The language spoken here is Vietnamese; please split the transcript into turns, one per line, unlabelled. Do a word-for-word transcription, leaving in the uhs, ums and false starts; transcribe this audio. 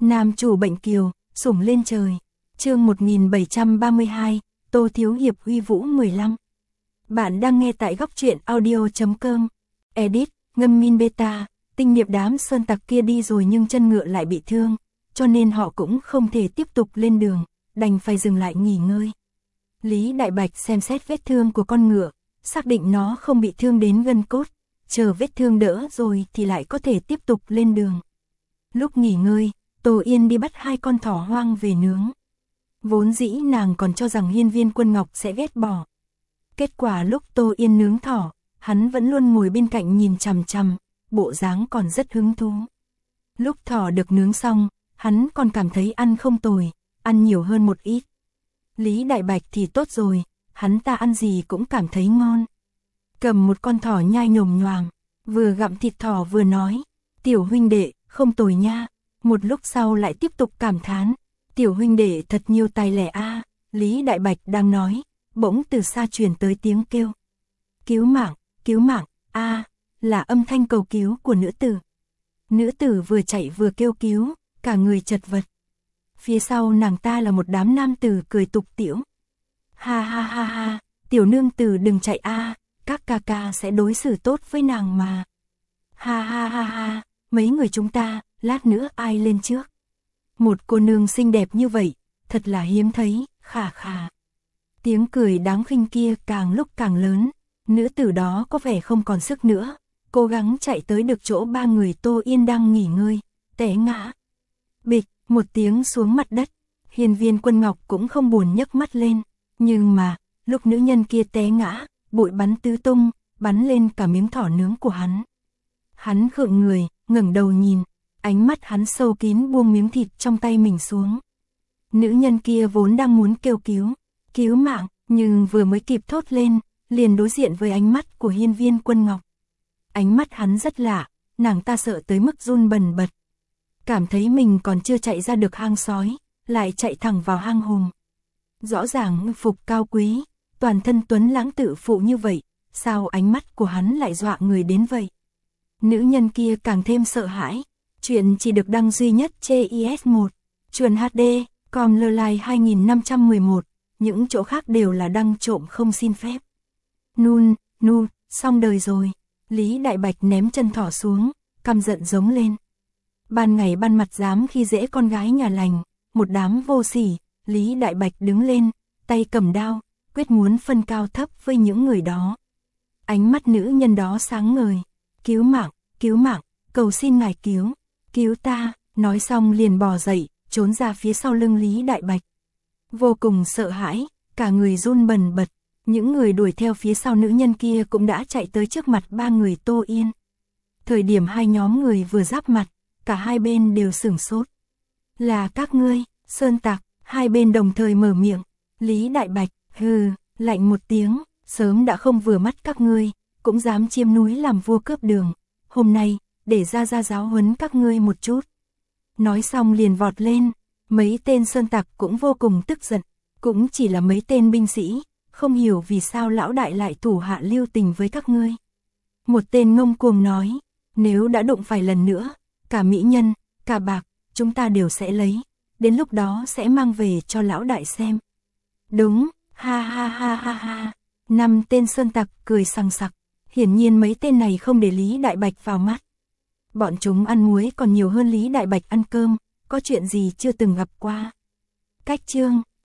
Nam chủ bệnh kiều, sủng lên trời. Chương một nghìn bảy trăm ba mươi hai, Tô Thiếu Hiệp uy vũ mười lăm. Bạn đang nghe tại góc truyện audio chấm com. Edit, ngâm min beta, tinh nghiệp đám sơn tặc kia đi rồi nhưng chân ngựa lại bị thương, cho nên họ cũng không thể tiếp tục lên đường, đành phải dừng lại nghỉ ngơi. Lý Đại Bạch xem xét vết thương của con ngựa, xác định nó không bị thương đến gân cốt, chờ vết thương đỡ rồi thì lại có thể tiếp tục lên đường. Lúc nghỉ ngơi, Tô Yên đi bắt hai con thỏ hoang về nướng. Vốn dĩ nàng còn cho rằng Hiên Viên Quân Ngọc sẽ ghét bỏ. Kết quả lúc Tô Yên nướng thỏ, hắn vẫn luôn ngồi bên cạnh nhìn chằm chằm, bộ dáng còn rất hứng thú. Lúc thỏ được nướng xong, hắn còn cảm thấy ăn không tồi, ăn nhiều hơn một ít. Lý Đại Bạch thì tốt rồi, hắn ta ăn gì cũng cảm thấy ngon. Cầm một con thỏ nhai nhồm nhoàng, vừa gặm thịt thỏ vừa nói, tiểu huynh đệ, không tồi nha. Một lúc sau lại tiếp tục cảm thán, tiểu huynh đệ thật nhiều tài lẻ a. Lý Đại Bạch đang nói, bỗng từ xa truyền tới tiếng kêu. Cứu mạng, cứu mạng, a, là âm thanh cầu cứu của nữ tử. Nữ tử vừa chạy vừa kêu cứu, cả người chật vật. Phía sau nàng ta là một đám nam tử cười tục tĩu. Ha ha ha ha, tiểu nương tử đừng chạy a, các ca ca sẽ đối xử tốt với nàng mà. Ha ha ha ha, mấy người chúng ta, lát nữa ai lên trước. Một cô nương xinh đẹp như vậy, thật là hiếm thấy, khà khà. Tiếng cười đáng khinh kia càng lúc càng lớn, nữ tử đó có vẻ không còn sức nữa, cố gắng chạy tới được chỗ ba người Tô Yên đang nghỉ ngơi, té ngã. Bịch, một tiếng xuống mặt đất, Hiên Viên Quân Ngọc cũng không buồn nhấc mắt lên, nhưng mà, lúc nữ nhân kia té ngã, bụi bắn tứ tung, bắn lên cả miếng thỏ nướng của hắn. Hắn khựng người, ngẩng đầu nhìn, ánh mắt hắn sâu kín buông miếng thịt trong tay mình xuống. Nữ nhân kia vốn đang muốn kêu cứu, cứu mạng, nhưng vừa mới kịp thốt lên, liền đối diện với ánh mắt của Hiên Viên Quân Ngọc. Ánh mắt hắn rất lạ, nàng ta sợ tới mức run bần bật. Cảm thấy mình còn chưa chạy ra được hang sói, lại chạy thẳng vào hang hùng. Rõ ràng phục cao quý, toàn thân tuấn lãng tự phụ như vậy, sao ánh mắt của hắn lại dọa người đến vậy? Nữ nhân kia càng thêm sợ hãi. Chuyện chỉ được đăng duy nhất trên i ét một, Chuồn hát đê, com Lơ hai nghìn năm trăm mười một, những chỗ khác đều là đăng trộm không xin phép. Nun, nu, xong đời rồi. Lý Đại Bạch ném chân thỏ xuống, căm giận giống lên. Ban ngày ban mặt dám khi dễ con gái nhà lành, một đám vô sỉ. Lý Đại Bạch đứng lên, tay cầm đao, quyết muốn phân cao thấp với những người đó. Ánh mắt nữ nhân đó sáng ngời. Cứu mạng, cứu mạng, cầu xin ngài cứu. Cứu ta, nói xong liền bò dậy, trốn ra phía sau lưng Lý Đại Bạch. Vô cùng sợ hãi, cả người run bần bật, những người đuổi theo phía sau nữ nhân kia cũng đã chạy tới trước mặt ba người Tô Yên. Thời điểm hai nhóm người vừa giáp mặt, cả hai bên đều sửng sốt. Là các ngươi, sơn tặc, hai bên đồng thời mở miệng. Lý Đại Bạch, hừ, lạnh một tiếng, sớm đã không vừa mắt các ngươi, cũng dám chiếm núi làm vua cướp đường. Hôm nay, để ra ra giáo huấn các ngươi một chút. Nói xong liền vọt lên, mấy tên sơn tặc cũng vô cùng tức giận, cũng chỉ là mấy tên binh sĩ, không hiểu vì sao lão đại lại thủ hạ lưu tình với các ngươi. Một tên ngông cuồng nói, nếu đã đụng phải lần nữa, cả mỹ nhân, cả bạc, chúng ta đều sẽ lấy, đến lúc đó sẽ mang về cho lão đại xem. Đúng, ha ha ha ha ha, năm tên sơn tặc cười sằng sặc, hiển nhiên mấy tên này không để Lý Đại Bạch vào mắt. Bọn chúng ăn muối còn nhiều hơn Lý Đại Bạch ăn cơm, có chuyện gì chưa từng gặp qua. Cách chương